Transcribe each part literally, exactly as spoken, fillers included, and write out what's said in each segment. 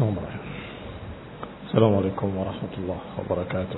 السلام عليكم ورحمة الله وبركاته.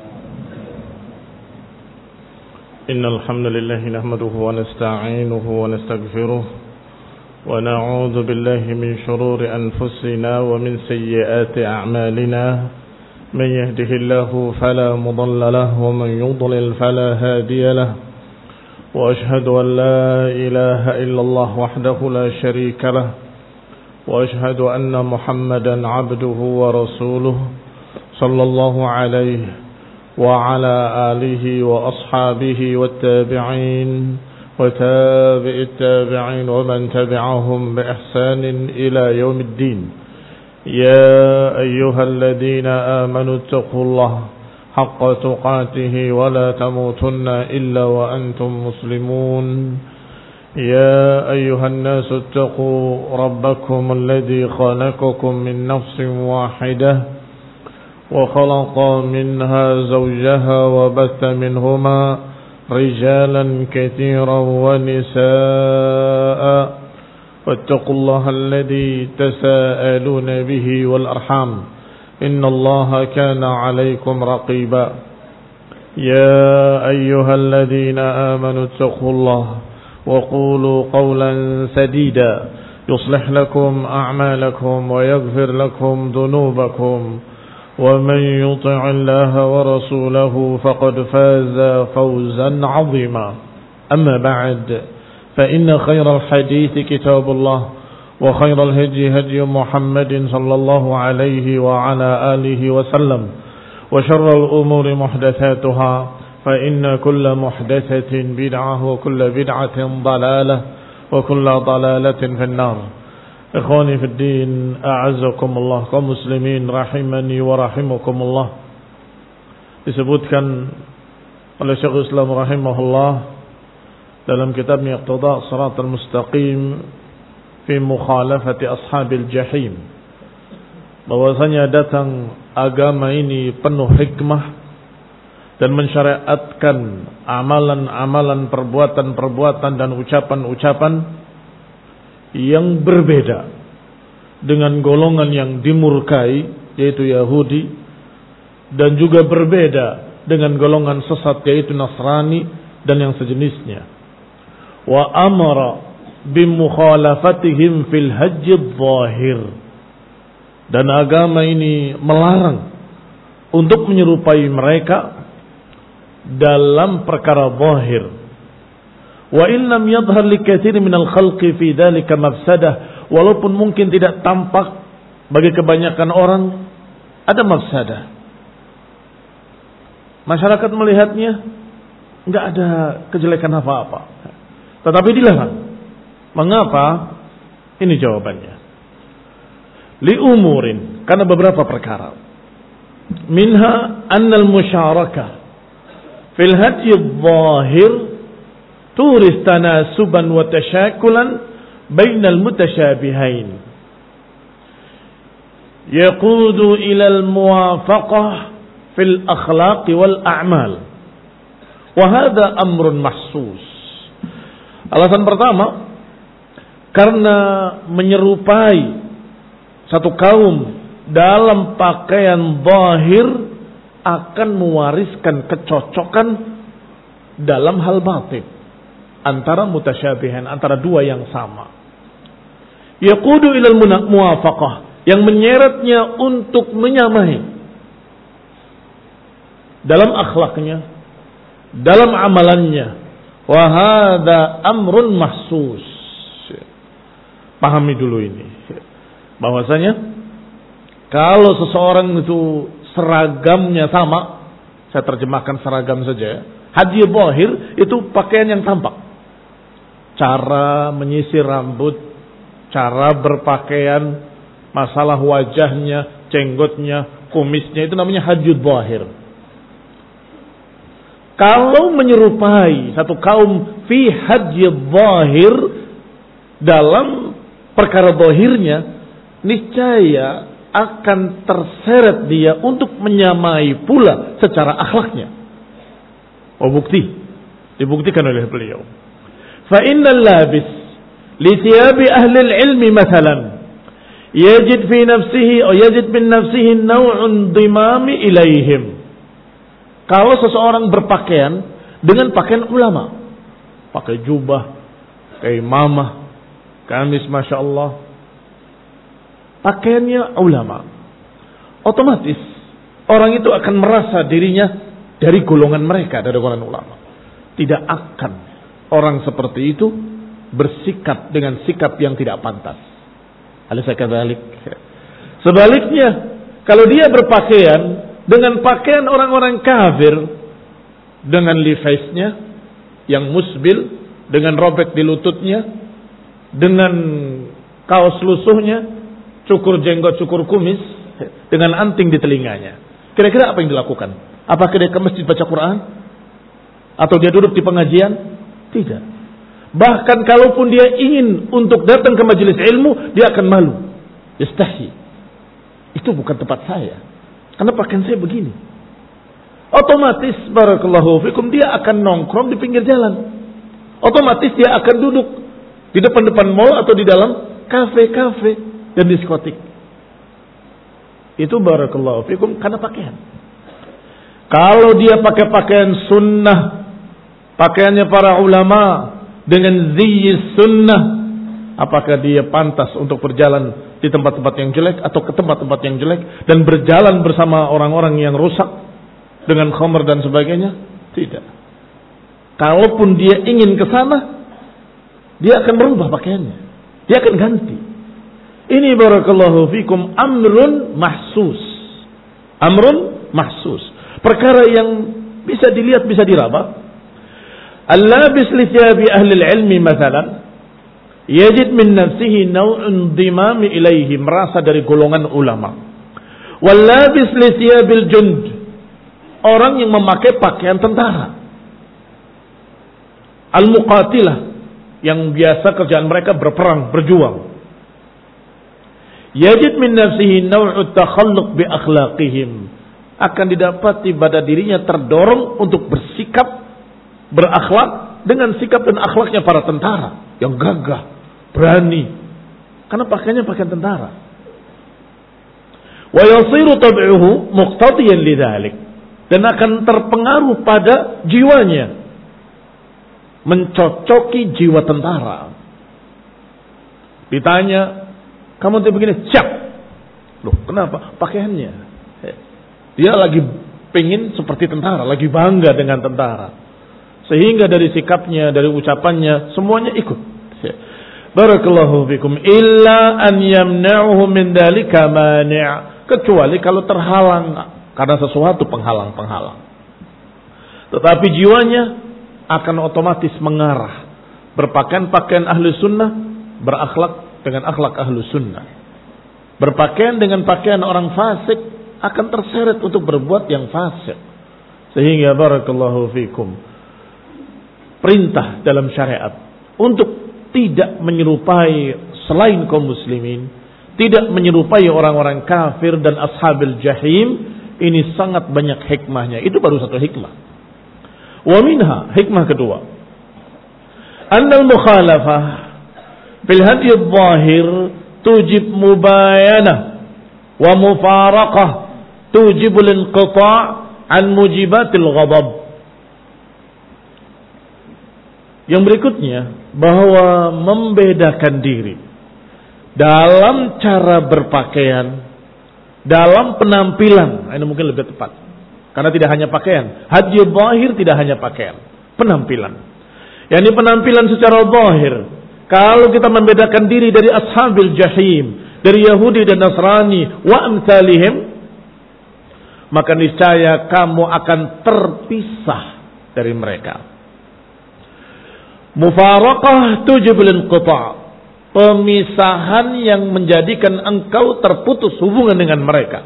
إن الحمد لله نحمده ونستعينه ونستغفره ونعوذ بالله من شرور أنفسنا ومن سيئات أعمالنا. من يهده الله فلا مضل له ومن يضلل فلا هادي له. وأشهد أن لا إله إلا الله وحده لا شريك له. وأشهد أن محمدا عبده ورسوله صلى الله عليه وعلى آله وأصحابه والتابعين وتابع التابعين ومن تبعهم بإحسان إلى يوم الدين. يا أيها الذين آمنوا اتقوا الله حق تقاته ولا تموتن إلا وأنتم مسلمون. يا أيها الناس اتقوا ربكم الذي خلقكم من نفس واحدة وخلق منها زوجها وبث منهما رجالا كثيرا ونساء واتقوا الله الذي تساءلون به والأرحام إن الله كان عليكم رقيبا. يا أيها الذين آمنوا اتقوا الله وقولوا قولا سديدا يصلح لكم أعمالكم ويغفر لكم ذنوبكم ومن يطع الله ورسوله فقد فاز فوزا عظيما. أما بعد فإن خير الحديث كتاب الله وخير الهدي هدي محمد صلى الله عليه وعلى آله وسلم وشر الأمور محدثاتها فإن كل محدثة بدعة وكل بدعة ضلالة وكل ضلالة في النار. إخواني في الدين أعزكم الله kaum muslimin rahimani wa rahimakumullah. Disebutkan oleh Syekhul Islam rahimahullah dalam kitabnya Iqtida' Shiratal Mustaqim fi mukhalafati ashabil jahim, bahwasanya datang agama ini penuh hikmah dan mensyariatkan amalan-amalan, perbuatan-perbuatan dan ucapan-ucapan yang berbeda dengan golongan yang dimurkai, yaitu Yahudi, dan juga berbeda dengan golongan sesat, yaitu Nasrani dan yang sejenisnya. Wa amara bimukhalafatihim fil hajjid zahir, dan agama ini melarang untuk menyerupai mereka dalam perkara zahir. Wa in lam yadhhar li katsir minal khalqi fi dzalika mafsadah, walaupun mungkin tidak tampak bagi kebanyakan orang ada mafsadah. Masyarakat melihatnya enggak ada kejelekan apa-apa, tetapi dilarang. Mengapa? Ini jawabannya. Li umurin, karena beberapa perkara. Minha annal musyarakah fil hadyi adh-dhahir turis tanasuban wa tashakulan bainal mutasyabihain yaqudu ila al-muwafaqah fil akhlaq wal a'mal, wa hadha amrun mahsus. Alasan pertama, karena menyerupai satu kaum dalam pakaian zahir akan mewariskan kecocokan dalam hal batin antara mutasyabihan, antara dua yang sama. Yaqudu ilal muwafaqah, yang menyeretnya untuk menyamai dalam akhlaknya, dalam amalannya. Wa hadza amrun mahsus. Pahami dulu ini, bahwasanya kalau seseorang itu seragamnya sama, saya terjemahkan seragam saja. Hadyi zahir itu pakaian yang tampak, cara menyisir rambut, cara berpakaian, masalah wajahnya, jenggotnya, kumisnya, itu namanya hadyi zahir. Kalau menyerupai satu kaum fi hadyi zahir dalam perkara zahirnya, niscaya akan terseret dia untuk menyamai pula secara akhlaknya. Oh, bukti dibuktikan oleh beliau. Fa innal labis li thiyabi ahli al-ilmi mathalan yajid fi nafsihi atau yajid min nafsihi naw'un dimami ilaihim. Kalau seseorang berpakaian dengan pakaian ulama, pakai jubah, pakai imamah, kamis masya Allah, pakaiannya ulama, otomatis orang itu akan merasa dirinya dari golongan mereka, dari golongan ulama. Tidak akan orang seperti itu bersikap dengan sikap yang tidak pantas. Alaysa kadzalik. Sebaliknya, kalau dia berpakaian dengan pakaian orang-orang kafir, dengan levi'snya yang musbil, dengan robek di lututnya, dengan kaos lusuhnya, cukur jenggot, cukur kumis, dengan anting di telinganya. Kira-kira apa yang dilakukan? Apakah dia ke masjid baca Quran? Atau dia duduk di pengajian? Tidak. Bahkan kalaupun dia ingin untuk datang ke majelis ilmu, dia akan malu. Yastahi. Itu bukan tempat saya. Karena pakaian saya begini. Otomatis barakallahu fikum dia akan nongkrong di pinggir jalan. Otomatis dia akan duduk di depan-depan mall atau di dalam kafe-kafe dan diskotik. Itu barakallahu fikum karena pakaian. Kalau dia pakai pakaian sunnah, pakaiannya para ulama dengan ziyis sunnah, apakah dia pantas untuk berjalan di tempat-tempat yang jelek atau ke tempat-tempat yang jelek dan berjalan bersama orang-orang yang rusak dengan khamr dan sebagainya? Tidak. Kalaupun dia ingin ke sana, dia akan merubah pakaiannya. Dia akan ganti. Ini barakallahu fikum amrun mahsus. Amrun mahsus. Perkara yang bisa dilihat, bisa diraba. Al-labis li thiyabi ahli al-ilmi mathalan, yajid min nafsihi naw'un dimami ilaihi, merasa dari golongan ulama. Wal-labis li thiyabil jund, orang yang memakai pakaian tentara. Al-muqatilah, yang biasa kerjaan mereka berperang, berjuang. Yajid min nafsihi naw'ut takhalluq bi akhlaqihim, akan didapati pada dirinya terdorong untuk bersikap, berakhlak dengan sikap dan akhlaknya para tentara yang gagah, berani, karena pakaiannya pakaian tentara. Wa yasiru tab'uhu muqtadiyan lidzalik, dan akan terpengaruh pada jiwanya, mencocoki jiwa tentara. Ditanya, kamu tuh begini, siap. Loh, kenapa? Pakaiannya. Dia lagi pengen seperti tentara, lagi bangga dengan tentara. Sehingga dari sikapnya, dari ucapannya, semuanya ikut. Barakallahu fikum. Illa an yamna'uhu min dalika mani'. Kecuali kalau terhalang karena sesuatu penghalang-penghalang. Tetapi jiwanya akan otomatis mengarah. Berpakaian pakaian ahli sunnah, berakhlak dengan akhlak ahli sunnah. Berpakaian dengan pakaian orang fasik, akan terseret untuk berbuat yang fasik. Sehingga barakallahu fikum, perintah dalam syariat untuk tidak menyerupai selain kaum muslimin, tidak menyerupai orang-orang kafir dan ashabil jahim, ini sangat banyak hikmahnya. Itu baru satu hikmah. Wa minha, hikmah kedua, annal mukhalafah fil hadi adh-dhahir tujib mubayanah wa mufaraqah tujibul inqita' an mujibatil ghadab. Yang berikutnya, bahwa membedakan diri dalam cara berpakaian, dalam penampilan, ini mungkin lebih tepat, karena tidak hanya pakaian. Hadi zahir tidak hanya pakaian, penampilan. Yani penampilan secara zahir. Kalau kita membedakan diri dari ashabil jahim, dari Yahudi dan Nasrani wa amsalihim, maka niscaya kamu akan terpisah dari mereka. Mufaraqah tujibul inqita', pemisahan yang menjadikan engkau terputus hubungan dengan mereka.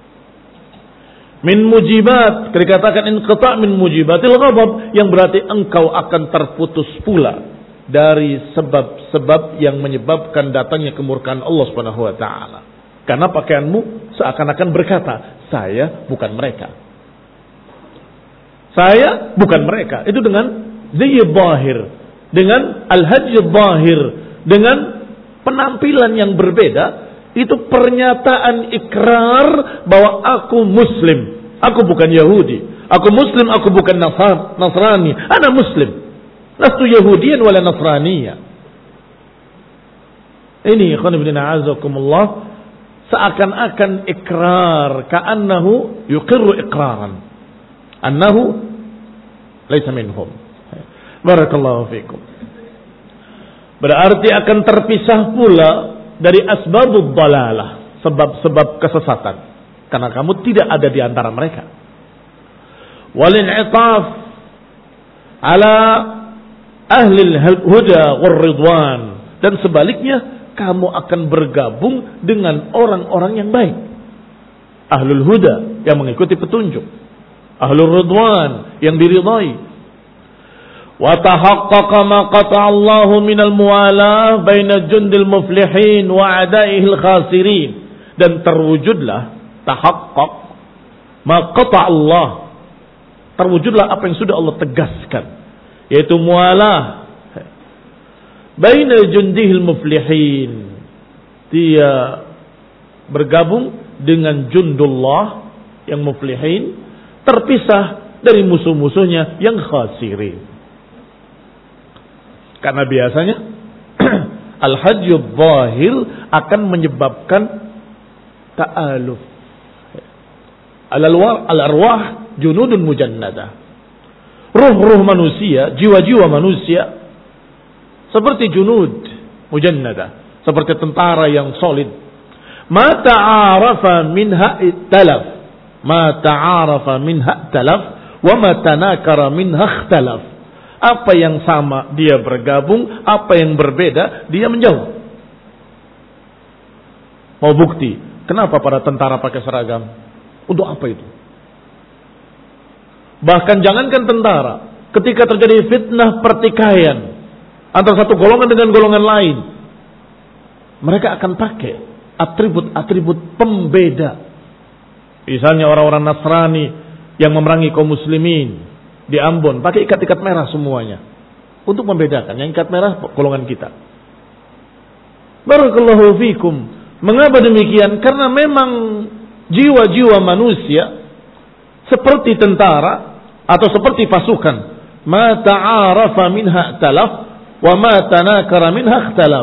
Min mujibat, dikatakan inqita' min mujibatil ghadab, yang berarti engkau akan terputus pula dari sebab-sebab yang menyebabkan datangnya kemurkaan Allah Subhanahu wa taala. Karena pakaianmu seakan-akan berkata, saya bukan mereka. Saya bukan mereka. Itu dengan ziyy zahir, dengan al-hajj zahir, dengan penampilan yang berbeda Itu pernyataan ikrar bahwa aku Muslim. Aku bukan Yahudi. Aku Muslim, aku bukan Nasrani. Ana Muslim. Lastu Yahudiyan wala Nasraniya. Ini ikhwan ibn a'azakumullah, seakan-akan ikrar, ka'annahu yuqirru iqraran annahu laysa minhum. Barakallahu fikum. Berarti akan terpisah pula dari asbabud dalalah, sebab-sebab kesesatan, karena kamu tidak ada di antara mereka. Wal in'itaf ala ahli al-huda war ridwan, dan sebaliknya kamu akan bergabung dengan orang-orang yang baik. Ahlul huda yang mengikuti petunjuk, ahlul ridwan yang diridhai. Wa tahaqqaqa ma qata'a Allahu minal muwalah baina jundil muflihin wa a'daihil khasirin, dan terwujudlah tahaqqaq ma qata'a Allah, terwujudlah apa yang sudah Allah tegaskan, yaitu muwalah baina jundihil muflihin, dia bergabung dengan jundullah yang muflihin, terpisah dari musuh-musuhnya yang khasirin. Karena biasanya al-hajjul zahir akan menyebabkan ta'aluf. Al-arwah junudun mujannada. Ruh-ruh manusia, jiwa-jiwa manusia seperti junud mujannada, seperti tentara yang solid. Ma ta'arafa minha ittalaf, ma ta'arafa minha ittalaf, wa ma tanakara minha ikhtalaf. Apa yang sama dia bergabung, apa yang berbeda dia menjauh. Mau bukti? Kenapa para tentara pakai seragam? Untuk apa itu? Bahkan jangankan tentara, ketika terjadi fitnah pertikaian antara satu golongan dengan golongan lain, mereka akan pakai atribut-atribut pembeda. Misalnya orang-orang Nasrani yang memerangi kaum muslimin di Ambon, pakai ikat-ikat merah semuanya untuk membedakan. Yang ikat merah golongan kita. Barakallahu fikum. Mengapa demikian? Karena memang jiwa-jiwa manusia seperti tentara atau seperti pasukan. Ma ta'arafa minha talaf wa ma tanakara minha ikhtalaf.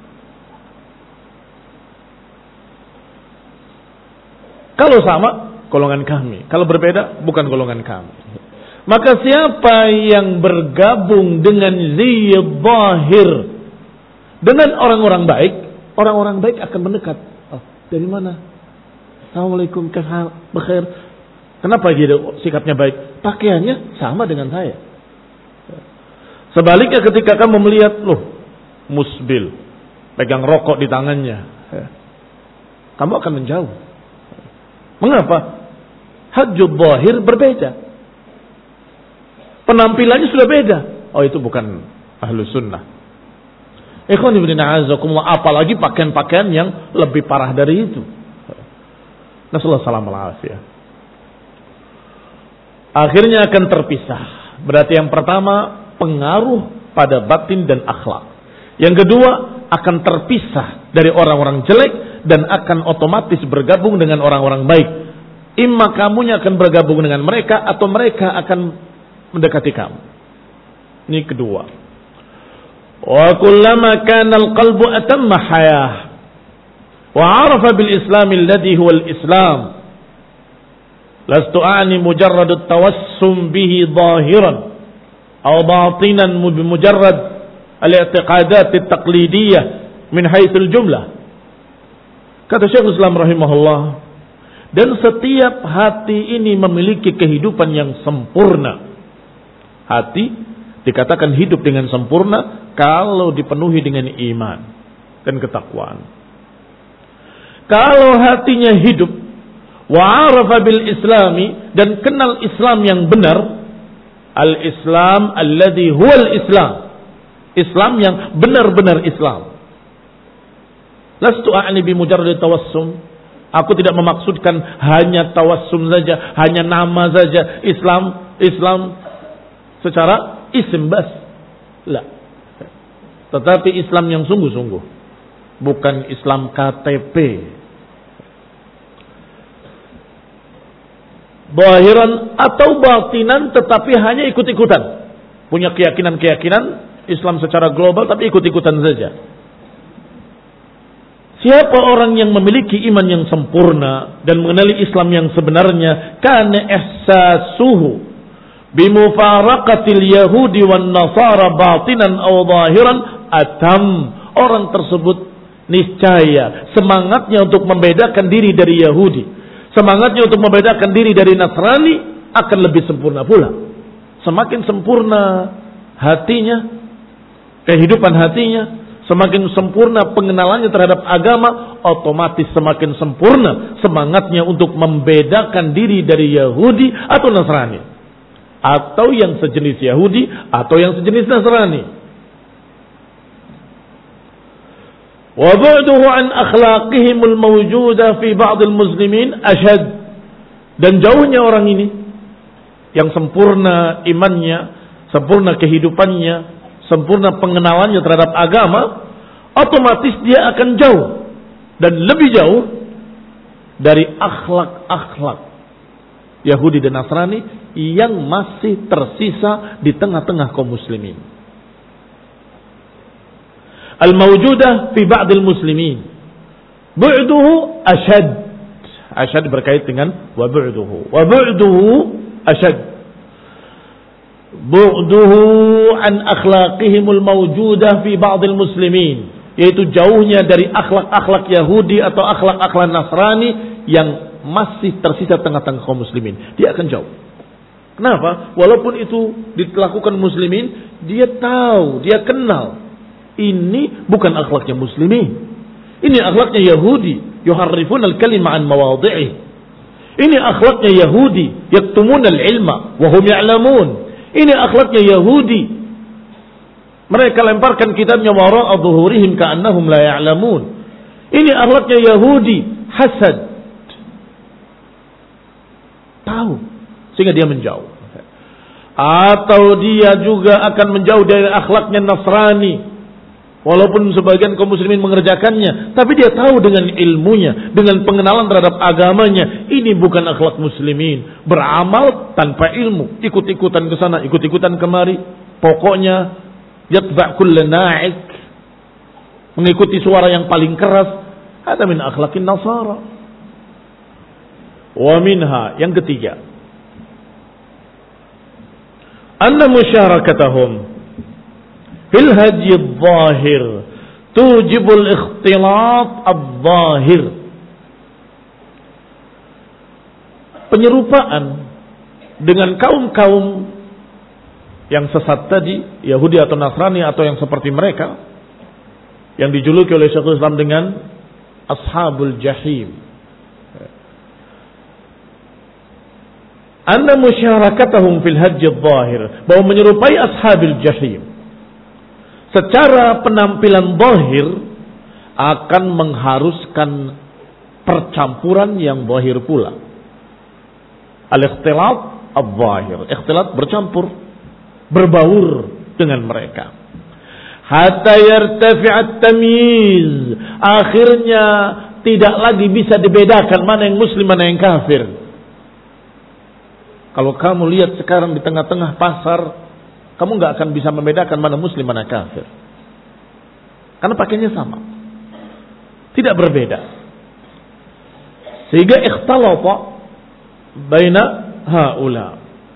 Kalau sama, golongan kami. Kalau berbeda, bukan golongan kami. Maka siapa yang bergabung dengan ziyad zahir, dengan orang-orang baik, orang-orang baik akan mendekat. Oh, dari mana? Assalamualaikum, khair, bekhair. Kenapa dia sikapnya baik? Pakaiannya sama dengan saya. Sebaliknya ketika kamu melihat, loh, musbil, pegang rokok di tangannya, kamu akan menjauh. Mengapa? Hajjul zahir berbeda. Penampilannya sudah beda. Oh, itu bukan ahlu sunnah. Ikhwan ibn a'azakumullah, apalagi pakaian-pakaian yang lebih parah dari itu. Nasallahu salam al-afiyah. Akhirnya akan terpisah. Berarti yang pertama, pengaruh pada batin dan akhlak. Yang kedua, akan terpisah dari orang-orang jelek dan akan otomatis bergabung dengan orang-orang baik. Imma kamunya akan bergabung dengan mereka atau mereka akan mendekati kamu. Ini kedua. Wa kullama kana al-qalbu atamma hayah wa 'arafa bil Islam alladhi huwa al-Islam, lastu a'ni mujarrad at-tawassum bihi zahiran aw batinan bimujarrad al-i'tiqadat at-taqlidiyah min haythu al-jumlah. Kata Syekhul Islam rahimahullah, dan setiap hati ini memiliki kehidupan yang sempurna. Hati dikatakan hidup dengan sempurna kalau dipenuhi dengan iman dan ketakwaan. Kalau hatinya hidup wa 'arafa bil islami, dan kenal Islam yang benar, al-Islam alladhi huwal Islam, Islam yang benar-benar Islam. Lastu a'ni bi mujarrad tawassum, aku tidak memaksudkan hanya tawassum saja, hanya nama saja, Islam, Islam secara isim bas. La. Tetapi Islam yang sungguh-sungguh. bukan Islam K T P. Zahiran atau batinan tetapi hanya ikut-ikutan. Punya keyakinan-keyakinan Islam secara global tapi ikut-ikutan saja. Siapa orang yang memiliki iman yang sempurna dan mengenali Islam yang sebenarnya, kana ihsasuhu bimufaraqatil yahudi wan nasara batinan aw zahiran atam. Orang tersebut niscaya semangatnya untuk membedakan diri dari Yahudi, semangatnya untuk membedakan diri dari Nasrani akan lebih sempurna pula. Semakin sempurna hatinya, kehidupan hatinya, semakin sempurna pengenalannya terhadap agama, otomatis semakin sempurna semangatnya untuk membedakan diri dari Yahudi atau Nasrani, atau yang sejenis Yahudi atau yang sejenis Nasrani. Wa ba'duhu an akhlaqihimul mawjuda fi ba'd al-muslimin ashad. Dan jauhnya orang ini yang sempurna imannya, sempurna kehidupannya, sempurna pengenalannya terhadap agama, otomatis dia akan jauh dan lebih jauh dari akhlak-akhlak Yahudi dan Nasrani yang masih tersisa di tengah-tengah kaum muslimin. Al-mawjudah fi ba'dil muslimin. Bu'duhu ashad. Ashad berkait dengan wa bu'duhu. Wa bu'duhu ashad. Bu'duhu an akhlaqihimul mawjudah fi ba'dil muslimin. Yaitu jauhnya dari akhlak-akhlak Yahudi atau akhlak-akhlak Nasrani yang masih tersisa tengah-tengah kaum muslimin. Dia akan jauh. Kenapa? Walaupun itu dilakukan muslimin, dia tahu, dia kenal. Ini bukan akhlaknya muslimin. Ini akhlaknya Yahudi. Yuharrifun al-kalima an mawadhi'i. Ini akhlaknya Yahudi. Yaktumun al-ilma wahum ya'lamun. Ini akhlaknya Yahudi. Mereka lemparkan kitabnya wara'a dhuhurihim ka'annahum la ya'lamun. Ini akhlaknya Yahudi. Hasad. Tahu. Sehingga dia menjauh. Atau dia juga akan menjauh dari akhlaknya Nasrani. Walaupun sebagian kaum muslimin mengerjakannya, tapi dia tahu dengan ilmunya, dengan pengenalan terhadap agamanya, ini bukan akhlak muslimin. Beramal tanpa ilmu, ikut-ikutan ke sana, ikut-ikutan kemari. Pokoknya yatba' kulla na'ik, mengikuti suara yang paling keras. Ada min akhlaqin nasara. Wa minha, yang ketiga, anna musyarakatahum fil hadyi adh-dhahir tujibul ikhtilat adh-dhahir. Penyerupaan dengan kaum-kaum yang sesat tadi, Yahudi atau Nasrani atau yang seperti mereka, yang dijuluki oleh Syekhul Islam dengan ashabul jahim. Anna musyarakatahum fil hadyi adh-dhahir, bahwa menyerupai ashabil jahim secara penampilan zahir akan mengharuskan percampuran yang zahir pula. Al-ikhtilat al-zahir. Ikhtilat bercampur, berbaur dengan mereka. Hatta yartafi'at tamyiz. Akhirnya tidak lagi bisa dibedakan mana yang muslim, mana yang kafir. Kalau kamu lihat sekarang di tengah-tengah pasar, kamu nggak akan bisa membedakan mana muslim mana kafir, karena pakainya sama, tidak berbeda. Sehingga ikhtalata baina haula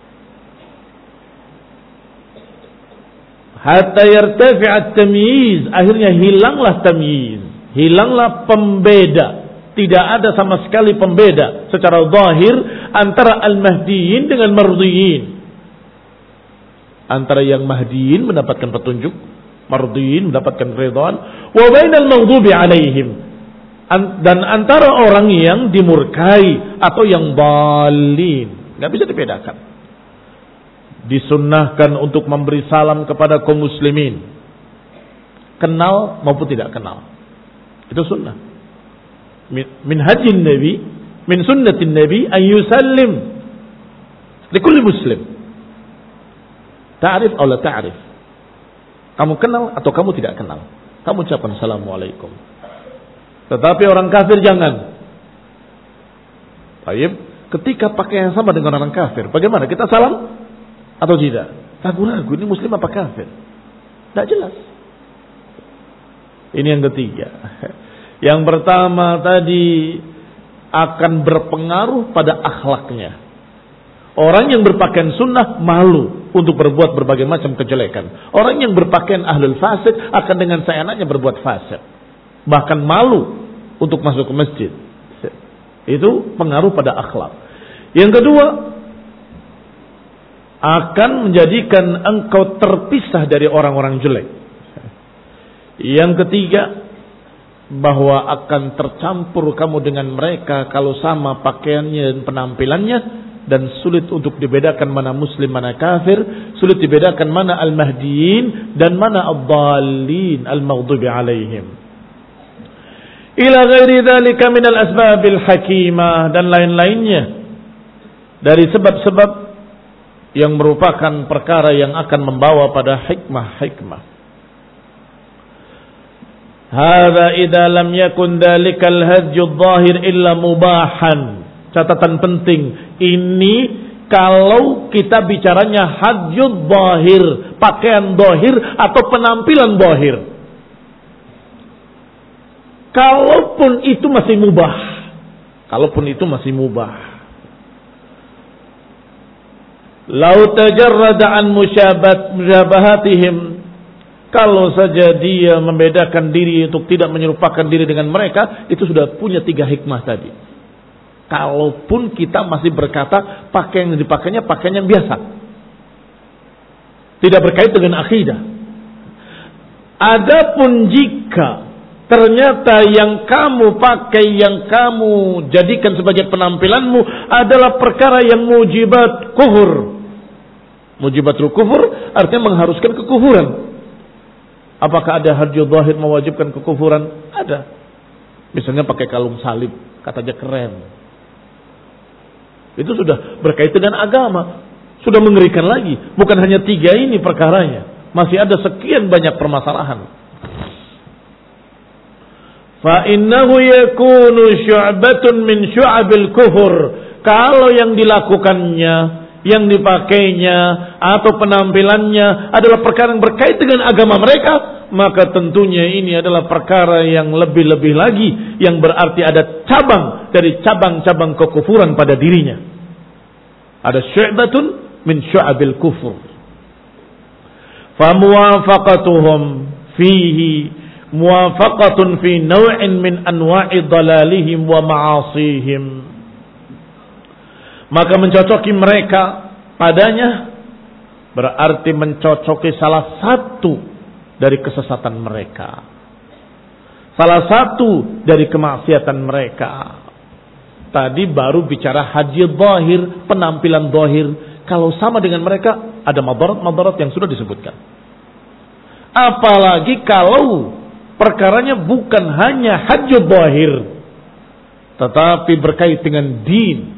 hatta yartafi'at tamyiz. Akhirnya hilanglah tamyiz, hilanglah pembeda. Tidak ada sama sekali pembeda secara zahir antara al-mahdiyin dengan mardiyin. Antara yang mahdiin mendapatkan petunjuk, mardiin mendapatkan ridwan, wa bainal maghdubi alaihim, dan antara orang yang dimurkai atau yang dhalin, enggak bisa dibedakan. Disunnahkan untuk memberi salam kepada kaum muslimin, kenal maupun tidak kenal. Itu sunnah. Min hajjin nabi, min sunnatin nabi an yusallim likulli muslim. Ta'rif atau la ta'rif. Kamu kenal atau kamu tidak kenal, kamu ucapkan assalamualaikum. Tetapi orang kafir jangan. Baik, ketika pakai yang sama dengan orang kafir, bagaimana? Kita salam atau tidak? Ragu-ragu, ini muslim apa kafir? Tidak jelas. Ini yang ketiga. Yang pertama tadi akan berpengaruh pada akhlaknya. Orang yang berpakaian sunnah malu untuk berbuat berbagai macam kejelekan. Orang yang berpakaian ahlul fasik akan dengan seenaknya berbuat fasik. Bahkan malu untuk masuk ke masjid. Itu pengaruh pada akhlak. Yang kedua, akan menjadikan engkau terpisah dari orang-orang jelek. Yang ketiga, bahwa akan tercampur kamu dengan mereka kalau sama pakaiannya dan penampilannya, dan sulit untuk dibedakan mana muslim mana kafir, sulit dibedakan mana al-mahdiyin dan mana ad-dallin al-maghdubi alaihim. Ila ghairi dzalika min al-asbabil hakimah, dan lain-lainnya dari sebab-sebab yang merupakan perkara yang akan membawa pada hikmah-hikmah. Hadza idza lam yakun dzalikal hajjud dhahir illa mubahan. Catatan penting, ini kalau kita bicaranya hajjud dhahir, pakaian dhahir atau penampilan dhahir. Kalaupun itu masih mubah. Kalaupun itu masih mubah. Lau tajarrada an musyabahatihim. Kalau saja dia membedakan diri untuk tidak menyerupakan diri dengan mereka, itu sudah punya tiga hikmah tadi. Kalaupun kita masih berkata pakaian yang dipakainya pakaian yang biasa. Tidak berkait dengan akidah. Adapun jika ternyata yang kamu pakai, yang kamu jadikan sebagai penampilanmu adalah perkara yang mujibat kufur. Mujibatul kufur artinya mengharuskan kekufuran. Apakah ada hajjud zahir mewajibkan kekufuran? Ada. Misalnya pakai kalung salib, katanya keren. Itu sudah berkait dengan agama. Sudah mengerikan lagi. Bukan hanya tiga ini perkaranya. Masih ada sekian banyak permasalahan. فَإِنَّهُ يَكُونُ شُعْبَةٌ مِنْ شُعَبِ الْكُفُرِ. Kalau yang dilakukannya, yang dipakainya, atau penampilannya adalah perkara yang berkait dengan agama mereka, maka tentunya ini adalah perkara yang lebih-lebih lagi, yang berarti ada cabang dari cabang-cabang kekufuran pada dirinya. Ada syu'batun min syu'abil kufur. فَمُوَافَقَتُهُمْ فِيهِ muwafaqatun fi naw'in min anwa'i dhalalihim wa ma'asihim. Maka mencocoki mereka padanya berarti mencocoki salah satu dari kesesatan mereka, salah satu dari kemaksiatan mereka. Tadi baru bicara haji zahir, penampilan zahir. Kalau sama dengan mereka ada madarat-madarat yang sudah disebutkan. Apalagi kalau perkaranya bukan hanya hajjud zahir, tetapi berkait dengan din,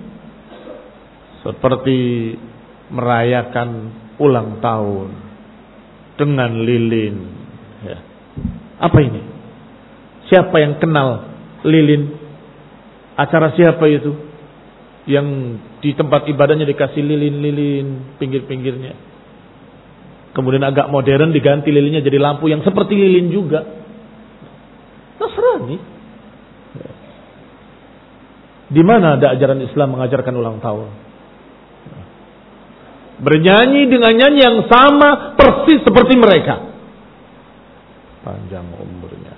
seperti merayakan ulang tahun dengan lilin. Ya. Apa ini? Siapa yang kenal lilin? Acara siapa itu? Yang di tempat ibadahnya dikasih lilin-lilin pinggir-pinggirnya. Kemudian agak modern diganti lilinnya jadi lampu yang seperti lilin juga. Nasrani. Di mana ada ajaran Islam mengajarkan ulang tahun? Bernyanyi dengan nyanyi yang sama persis seperti mereka. Panjang umurnya.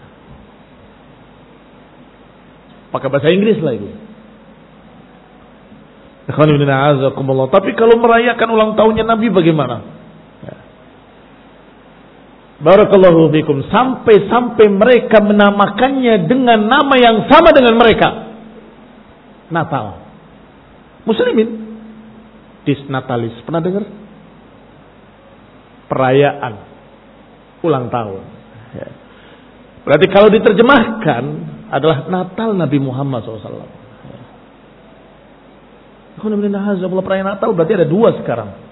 Pakai bahasa Inggris lah itu. Tapi kalau merayakan ulang tahunnya Nabi bagaimana? Barakallahu fikum. Sampai-sampai mereka menamakannya dengan nama yang sama dengan mereka. Natal. Muslimin. Disnatalis. Pernah dengar? Perayaan ulang tahun. Ya. Berarti kalau diterjemahkan adalah Natal Nabi Muhammad shallallahu alaihi wasallam. Kalau perayaan Natal berarti ada dua sekarang.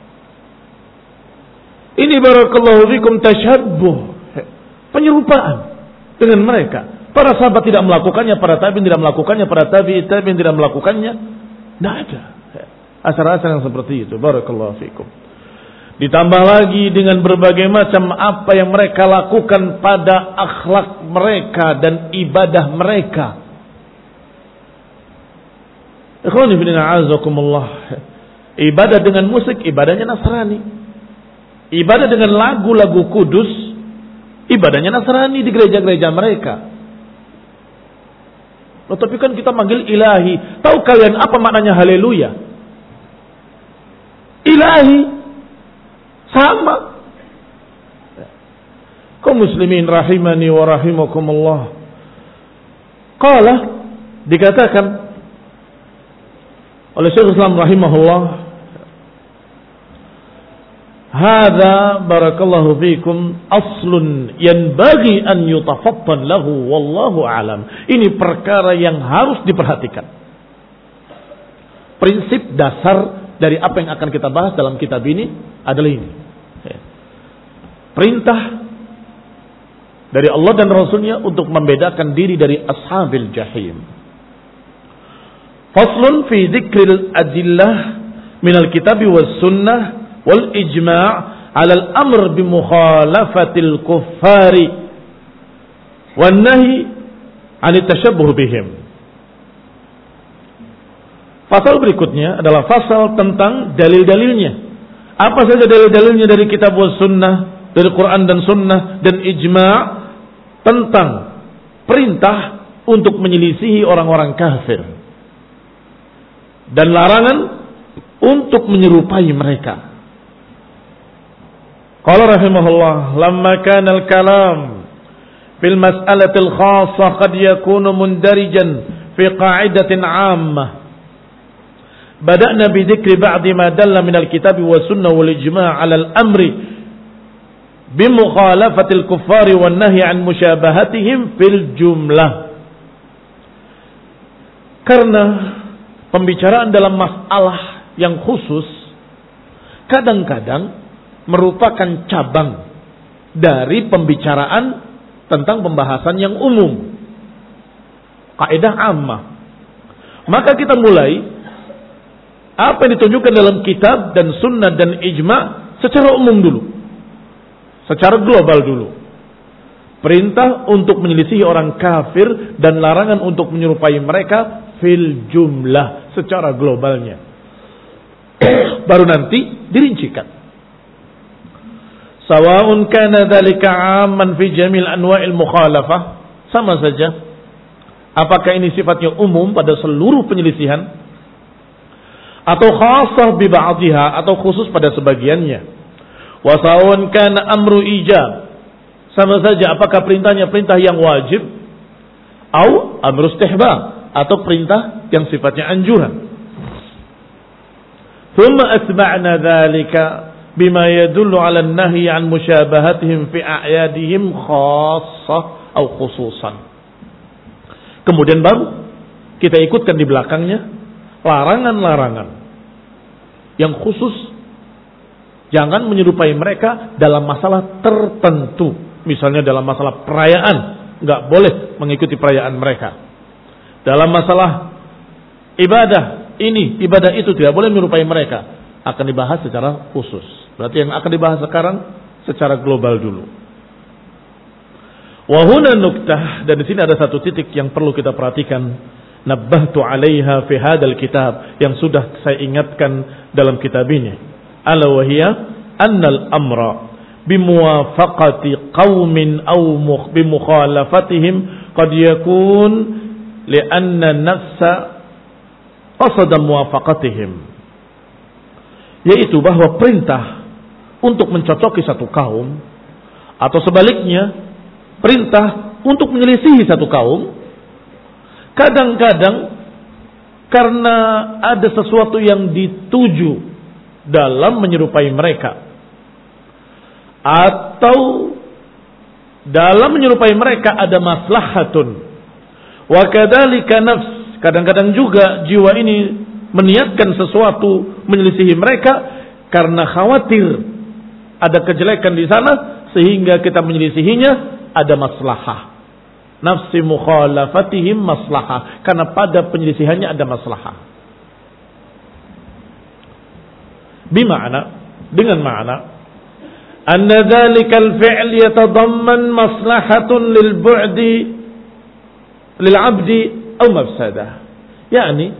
Ini barakallahu fikum tasyabbuh, penyerupaan dengan mereka. Para sahabat tidak melakukannya, para tabi'in tidak melakukannya, para tabi'in tabi'in tidak melakukannya. Tidak ada asar-asar yang seperti itu. Barakallahu fikum. Ditambah lagi dengan berbagai macam apa yang mereka lakukan pada akhlak mereka dan ibadah mereka. Ikhwani fillah azakumullah. Ibadah dengan musik, ibadahnya Nasrani. Ibadah dengan lagu-lagu kudus, ibadahnya Nasrani di gereja-gereja mereka. Loh, tapi kan kita manggil ilahi. Tahu kalian apa maknanya haleluya? Ilahi. Sama. Kaum muslimin rahimani wa rahimakumullah. Qala, dikatakan oleh Syekh Islam rahimahullah, hadza barakallahu fikum aslun yanbaghi an yutafattan lahu wallahu alam. Ini perkara yang harus diperhatikan. Prinsip dasar dari apa yang akan kita bahas dalam kitab ini adalah ini. Perintah dari Allah dan Rasulnya untuk membedakan diri dari ashabil jahim. Faslun fi dzikril adillah minal kitabi was sunnah wal ijma' ala al-amr bi mukhalafatil kuffari wan nahi 'an tashabbuh bihim. Pasal berikutnya adalah pasal tentang dalil-dalilnya. Apa saja dalil-dalilnya dari kitab was sunnah, dari Quran dan sunnah dan ijma' tentang perintah untuk menyelisihi orang-orang kafir dan larangan untuk menyerupai mereka. Qala rahimahullah, lamma kana al-kalam fil mas'alatil khassah qad yakunu mundarijan fi qa'idatin 'ammah. Bada'na bi dzikri ba'di ma dalla min al-kitab wa sunnah wal ijma' 'ala al-amri bi mukhalafatil kuffari wan nahyi 'an musyabahatihim fil jumlah. Karena pembicaraan dalam masalah yang khusus kadang-kadang merupakan cabang dari pembicaraan tentang pembahasan yang umum, kaidah ammah. Maka kita mulai apa yang ditunjukkan dalam kitab dan sunnah dan ijma' secara umum dulu, secara global dulu. Perintah untuk menyelisihi orang kafir dan larangan untuk menyerupai mereka fil jumlah, secara globalnya. Baru nanti dirincikan. Sawa'un kana dzalika 'amman fi jamil anwa'il mukhalafah, sama saja apakah ini sifatnya umum pada seluruh penyelisihan atau khassah bi ba'dihha, atau khusus pada sebagiannya. Wa sawa'un kana amru ijab, sama saja apakah perintahnya perintah yang wajib atau amru istihbab, atau perintah yang sifatnya anjuran. Thumma atba'na dzalika bima yadullu 'ala an-nahyi 'an musyabahatihim fi a'yadihim khassah atau khususan. Kemudian baru kita ikutkan di belakangnya larangan-larangan yang khusus. Jangan menyerupai mereka dalam masalah tertentu. Misalnya dalam masalah perayaan, enggak boleh mengikuti perayaan mereka. Dalam masalah ibadah ini, ibadah itu tidak boleh menyerupai mereka. Akan dibahas secara khusus. Berarti yang akan dibahas sekarang secara global dulu. Wa huna nuktah, dan di sini ada satu titik yang perlu kita perhatikan. Nabbahtu 'alaiha fi hadzal kitab, yang sudah saya ingatkan dalam kitab ini. Ala wa hiya annal amra bimuwafaqati qaumin aw bimukhalafatihim qad yakun li'anna nafsa qasada muwafaqatihim, yaitu bahwa perintah untuk mencocoki satu kaum atau sebaliknya perintah untuk menyelisihi satu kaum kadang-kadang karena ada sesuatu yang dituju dalam menyerupai mereka, atau dalam menyerupai mereka ada maslahatun. Wa kadzalika nafs, kadang-kadang juga jiwa ini meniatkan sesuatu menyelisihi mereka karena khawatir ada kejelekan di sana sehingga kita menyelisihinya, ada maslahah. nafsi mukhalafatihim maslahah, karena pada penyelisihannya ada maslahah. Bima'na, dengan makna anna dhalikal fi'l yatadamman maslahatun lil bu'di lil 'abdi aw mafsadah. yakni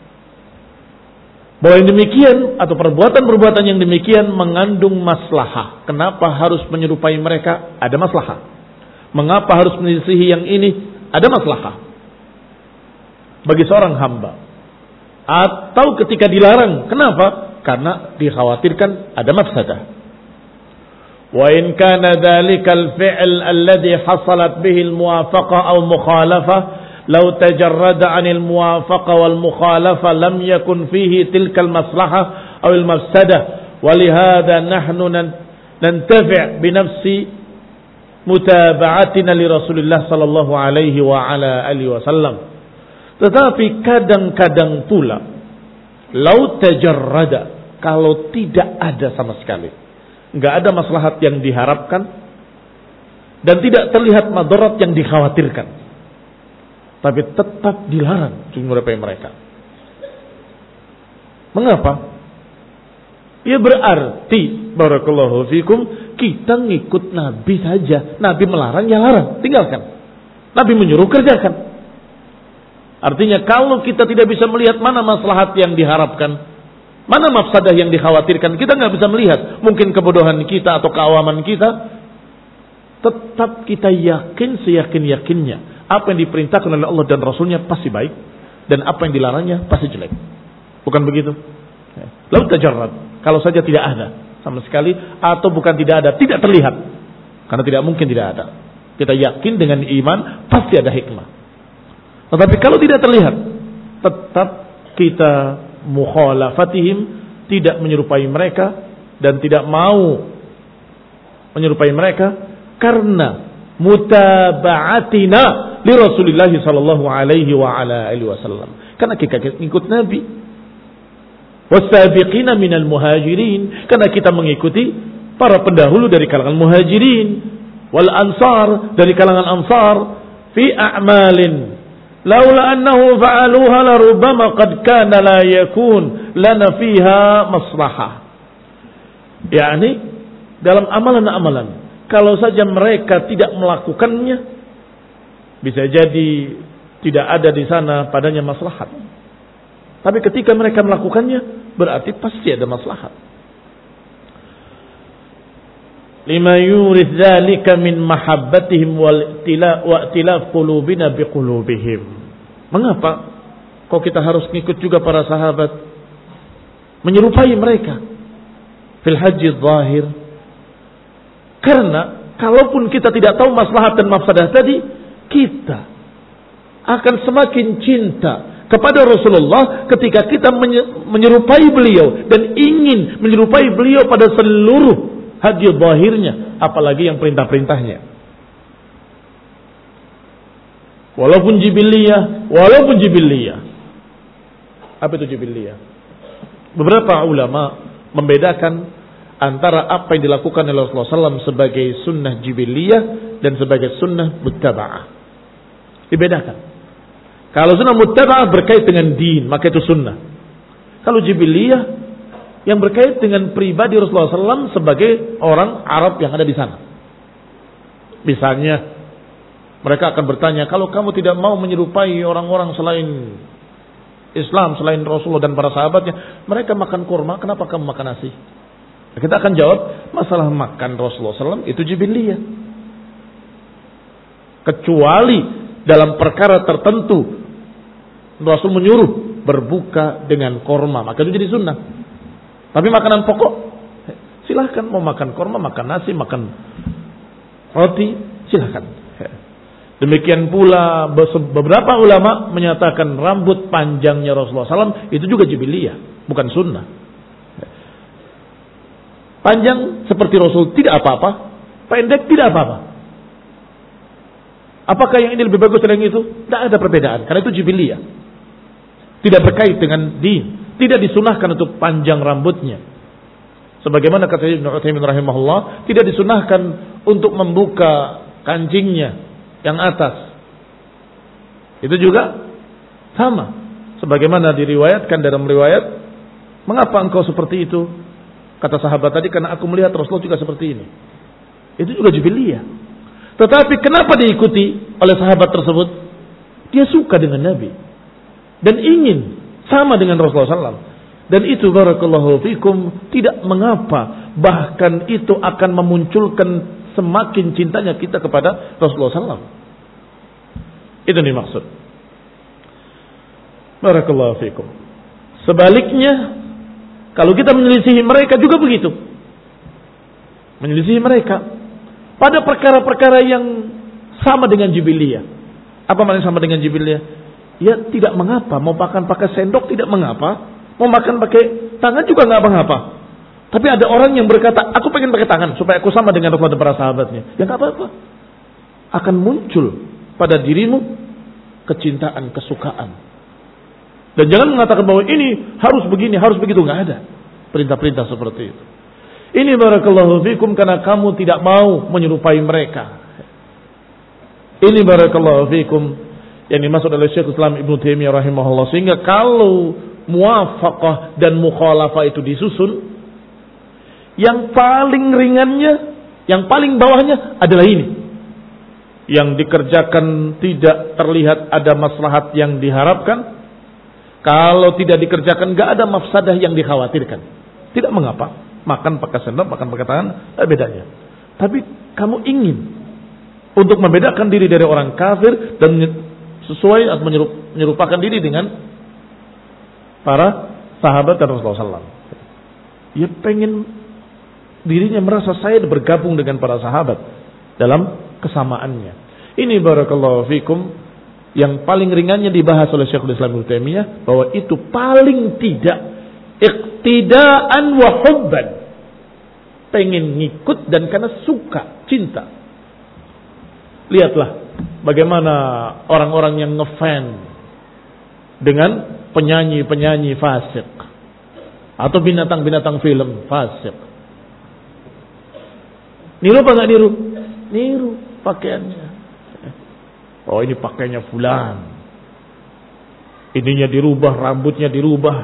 bahwa yang demikian atau perbuatan-perbuatan yang demikian mengandung maslahah. Kenapa harus menyerupai mereka? Ada maslahah. Mengapa harus menyelisihi yang ini? Ada maslahah bagi seorang hamba. Atau ketika dilarang, kenapa? Karena dikhawatirkan ada mafsadah. Wa in kana dhalikal fi'l alladhi hasalat bihi al-muwafaqah aw mukhalafah law tajarrada 'anil muwafaqah wal mukhalafah lam yakun fihi tilkal maslahah aw al mafsadah wa lihadha nahnu nantafi' bi nafsi mutaba'atina li Rasulillah sallallahu alaihi wa ala alihi wasallam. Tetapi kadang-kadang pula law tajarrada, kalau tidak ada sama sekali, enggak ada maslahat yang diharapkan dan tidak terlihat madarat yang dikhawatirkan, tapi tetap dilarang menyerupai mereka. Mengapa? Ya berarti barakallahu fikum kita ngikut Nabi saja. Nabi melarang ya larang, tinggalkan. Nabi menyuruh kerjakan. Artinya kalau kita tidak bisa melihat mana maslahat yang diharapkan, mana mafsadah yang dikhawatirkan, kita nggak bisa melihat. Mungkin kebodohan kita atau keawaman kita, tetap kita yakin seyakin-yakinnya apa yang diperintahkan oleh Allah dan Rasulnya pasti baik, dan apa yang dilarangnya pasti jelek. Bukan begitu? Lalu tajarrad, kalau saja tidak ada sama sekali, atau bukan tidak ada, tidak terlihat, karena tidak mungkin tidak ada. Kita yakin dengan iman pasti ada hikmah. Tetapi kalau tidak terlihat, tetap kita mukhalafatihim, tidak menyerupai mereka dan tidak mau menyerupai mereka karena mutaba'atina li Rasulillah sallallahu alaihi wa ala alihi wasallam. Karena kita ikut Nabi. Wasabiqina minal muhajirin, karena kita mengikuti para pendahulu dari kalangan muhajirin, wal ansar, dari kalangan ansar, fi a'malin laula annahu fa'aluha la rubbama qad kana la yakun lana fiha maslahah. yakni dalam amalan-amalan, kalau saja mereka tidak melakukannya, bisa jadi tidak ada di sana padanya maslahat. Tapi ketika mereka melakukannya, berarti pasti ada maslahat. Lima yurid dzalika min mahabbatihim wal i'tilaf qulubina biqulubihim. Mengapa kok kita harus ngikut juga para sahabat, menyerupai mereka fil haji zahir? Karena kalaupun kita tidak tahu maslahat dan mafsadah tadi, kita akan semakin cinta kepada Rasulullah ketika kita menyerupai beliau dan ingin menyerupai beliau pada seluruh haji zahirnya, apalagi yang perintah-perintahnya. Walaupun jibiliyah, walaupun jibiliyah. Apa itu jibiliyah? Beberapa ulama membedakan antara apa yang dilakukan oleh Rasulullah shallallahu alaihi wasallam sebagai sunnah jibiliyah dan sebagai sunnah muttaba'ah. Dibedakan. Kalau sunnah muttaba'ah berkait dengan din, maka itu sunnah. Kalau jibiliyah yang berkait dengan pribadi Rasulullah shallallahu alaihi wasallam sebagai orang Arab yang ada di sana. Misalnya, mereka akan bertanya, kalau kamu tidak mau menyerupai orang-orang selain Islam, selain Rasulullah dan para sahabatnya, mereka makan kurma, kenapa kamu makan nasi? Kita akan jawab, masalah makan Rasulullah shallallahu alaihi wasallam itu jibiliyah. Kecuali dalam perkara tertentu, Rasul menyuruh berbuka dengan kurma, maka itu jadi sunnah. Tapi makanan pokok, silahkan mau makan kurma, makan nasi, makan roti, silahkan. Demikian pula beberapa ulama menyatakan rambut panjangnya Rasulullah shallallahu alaihi wasallam itu juga jibiliyah, bukan sunnah. Panjang seperti Rasul tidak apa-apa, pendek tidak apa-apa. Apakah yang ini lebih bagus dari yang itu? Tidak ada perbedaan, karena itu jibiliyah. Tidak berkait dengan din, tidak disunahkan untuk panjang rambutnya. Sebagaimana kata Ibnu Utsaimin rahimahullah, tidak disunahkan untuk membuka kancingnya yang atas Itu juga sama. Sebagaimana diriwayatkan dalam riwayat, mengapa engkau seperti itu? Kata sahabat tadi, karena aku melihat Rasulullah juga seperti ini. Itu juga jubiliyah. Tetapi kenapa diikuti oleh sahabat tersebut? Dia suka dengan Nabi. Dan ingin sama dengan Rasulullah sallallahu alaihi wasallam. Dan itu barakallahu fikum tidak mengapa. Bahkan itu akan memunculkan semakin cintanya kita kepada Rasulullah sallallahu alaihi wasallam. Itu yang dimaksud. Barakallahu fikum. Sebaliknya, kalau kita menyelisihi mereka juga begitu. Menyelisihi mereka pada perkara-perkara yang sama dengan jibiliyah. Apa maknanya sama dengan jibiliyah? Ya tidak mengapa. Mau makan pakai sendok tidak mengapa. Mau makan pakai tangan juga nggak mengapa. Tapi ada orang yang berkata, aku pengen pakai tangan supaya aku sama dengan Rasulullah dan para sahabatnya. Ya nggak apa-apa. Akan muncul pada dirimu kecintaan, kesukaan. Dan jangan mengatakan bahwa ini harus begini, harus begitu. Nggak ada perintah-perintah seperti itu. Ini barakallahu fikum karena kamu tidak mau menyerupai mereka. Ini barakallahu fikum yang dimaksud oleh Syekh Islam Ibnu Taimiyah rahimahullah. Sehingga kalau muwafaqah dan mukhalafah itu disusun, yang paling ringannya, yang paling bawahnya adalah ini. Yang dikerjakan tidak terlihat ada maslahat yang diharapkan. Kalau tidak dikerjakan gak ada mafsadah yang dikhawatirkan. Tidak mengapa. Makan pakai sendok, makan pakai tangan, ada bedanya. Tapi kamu ingin untuk membedakan diri dari orang kafir dan sesuai atau menyerupakan diri dengan para sahabat dan Rasulullah sallallahu alaihi wasallam. Ia pengen dirinya merasa saya bergabung dengan para sahabat dalam kesamaannya. Ini barakallahu fikum yang paling ringannya dibahas oleh Syekhul Islam Ibnu Taimiyah bahwa itu paling tidak iqtidaan wa hubban. Pengen ngikut dan karena suka, cinta. Lihatlah bagaimana orang-orang yang ngefan dengan penyanyi-penyanyi fasik atau binatang-binatang film fasik. Niru apa enggak niru? Niru pakaiannya. Oh ini pakaiannya fulan. Ininya dirubah, rambutnya dirubah.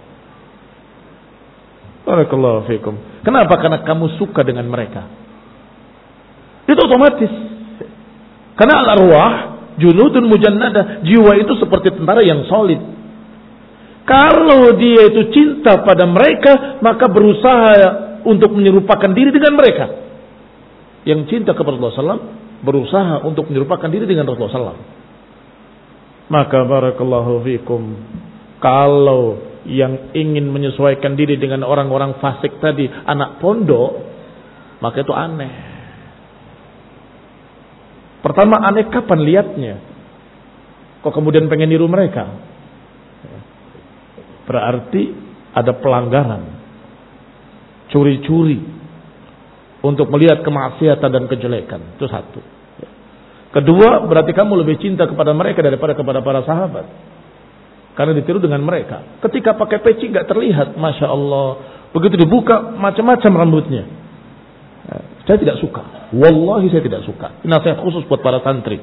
Barakallahu fikum. Kenapa? Karena kamu suka dengan mereka. Itu otomatis. Karena al-arwah junudun mujannadah, jiwa itu seperti tentara yang solid. Kalau dia itu cinta pada mereka, maka berusaha untuk menyerupakan diri dengan mereka. Yang cinta kepada Rasulullah sallallahu alaihi wasallam berusaha untuk menyerupakan diri dengan Rasulullah sallallahu alaihi wasallam. Maka barakallahu fikum, kalau yang ingin menyesuaikan diri dengan orang-orang fasik tadi, anak pondok, maka itu aneh. Pertama aneh kapan lihatnya? Kok kemudian pengen niru mereka? Berarti ada pelanggaran, curi-curi untuk melihat kemaksiatan dan kejelekan. Itu satu. Kedua, berarti kamu lebih cinta kepada mereka daripada kepada para sahabat. Karena ditiru dengan mereka. Ketika pakai peci gak terlihat, masya Allah. Begitu dibuka macam-macam rambutnya. Saya tidak suka. Wallahi saya tidak suka. Ini nasihat khusus buat para santri.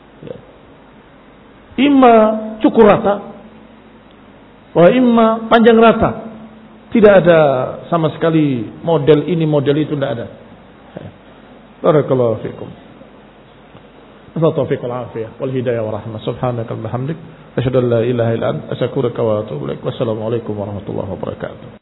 Imma cukur rata, wa imma panjang rata. Tidak ada sama sekali model ini model itu, tidak ada. Barakallahu fikum. Taufiq wal afiyah wal hidayah wa rahmah. Subhanaka wa bihamdik, asyhadu an la ilaha illa anta, astaghfiruka wa atubu ilaik. Wassalamu alaikum warahmatullahi wabarakatuh.